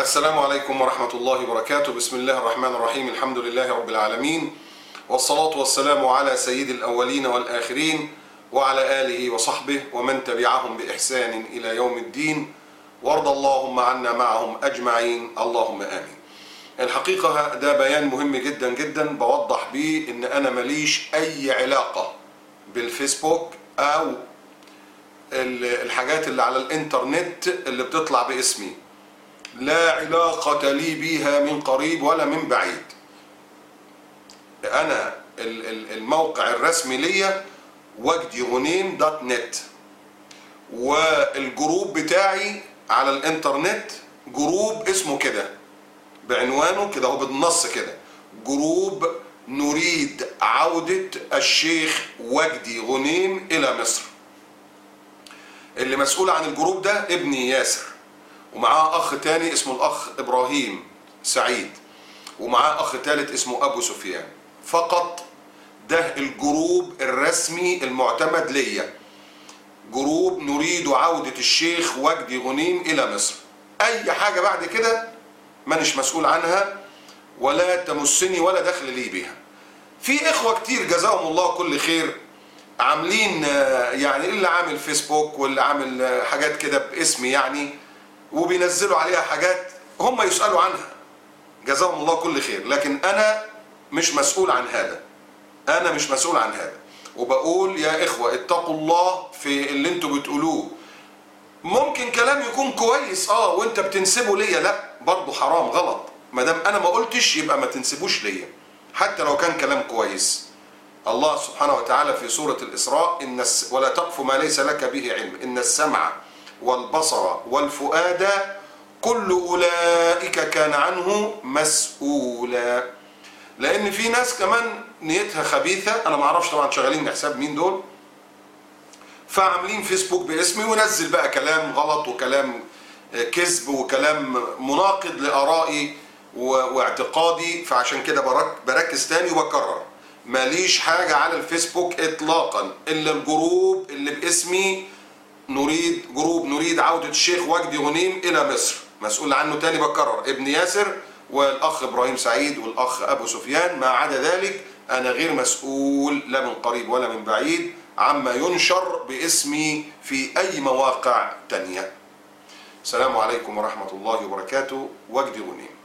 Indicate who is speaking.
Speaker 1: السلام عليكم ورحمة الله وبركاته. بسم الله الرحمن الرحيم. الحمد لله رب العالمين، والصلاة والسلام على سيد الأولين والآخرين وعلى آله وصحبه ومن تبعهم بإحسان إلى يوم الدين، وارض اللهم عنا معهم أجمعين، اللهم آمين. الحقيقة ده بيان مهم جدا جدا بوضح بيه إن أنا ماليش أي علاقة بالفيسبوك أو الحاجات اللي على الإنترنت اللي بتطلع باسمي، لا علاقة لي بيها من قريب ولا من بعيد. أنا الموقع الرسمي ليا wagdiغنيم.net، والجروب بتاعي على الإنترنت جروب اسمه كده بعنوانه كده، هو بالنص كده، جروب نريد عودة الشيخ وجدي غنيم إلى مصر. اللي مسؤول عن الجروب ده ابني ياسر، ومعاه أخ تاني اسمه الأخ إبراهيم سعيد، ومعاه أخ تالت اسمه أبو سفيان. فقط ده الجروب الرسمي المعتمد ليا، جروب نريد عودة الشيخ وجدي غنيم إلى مصر. أي حاجة بعد كده مانيش مسؤول عنها ولا تمسني ولا دخل لي بيها. في إخوة كتير جزاهم الله كل خير عاملين، يعني اللي عامل فيسبوك واللي عامل حاجات كده باسمي يعني، وبينزلوا عليها حاجات هم يسألوا عنها، جزاهم الله كل خير. لكن أنا مش مسؤول عن هذا، أنا مش مسؤول عن هذا. وبقول يا إخوة اتقوا الله في اللي انتوا بتقولوه. ممكن كلام يكون كويس وانت بتنسبه ليا، لا برضه حرام غلط. ما دام انا ما قلتش يبقى ما تنسبوش ليا حتى لو كان كلام كويس. الله سبحانه وتعالى في سورة الإسراء ولا تقف ما ليس لك به علم إن السمع والبصر والفؤاد كل أولئك كان عنه مسؤولا. لأن في ناس كمان نيتها خبيثة، أنا ما أعرفش طبعا شغالين حساب مين دول، فعاملين فيسبوك باسمي ونزل بقى كلام غلط وكلام كذب وكلام مناقض لآرائي واعتقادي. فعشان كده بركز تاني وبكرر، ماليش حاجة على الفيسبوك إطلاقا إلا الجروب اللي باسمي جروب نريد عودة الشيخ وجدي غنيم إلى مصر. مسؤول عنه تاني بكرر ابن ياسر والأخ إبراهيم سعيد والأخ أبو سفيان. ما عدا ذلك أنا غير مسؤول لا من قريب ولا من بعيد عما ينشر باسمي في أي مواقع تانية. السلام عليكم ورحمة الله وبركاته. وجدي غنيم.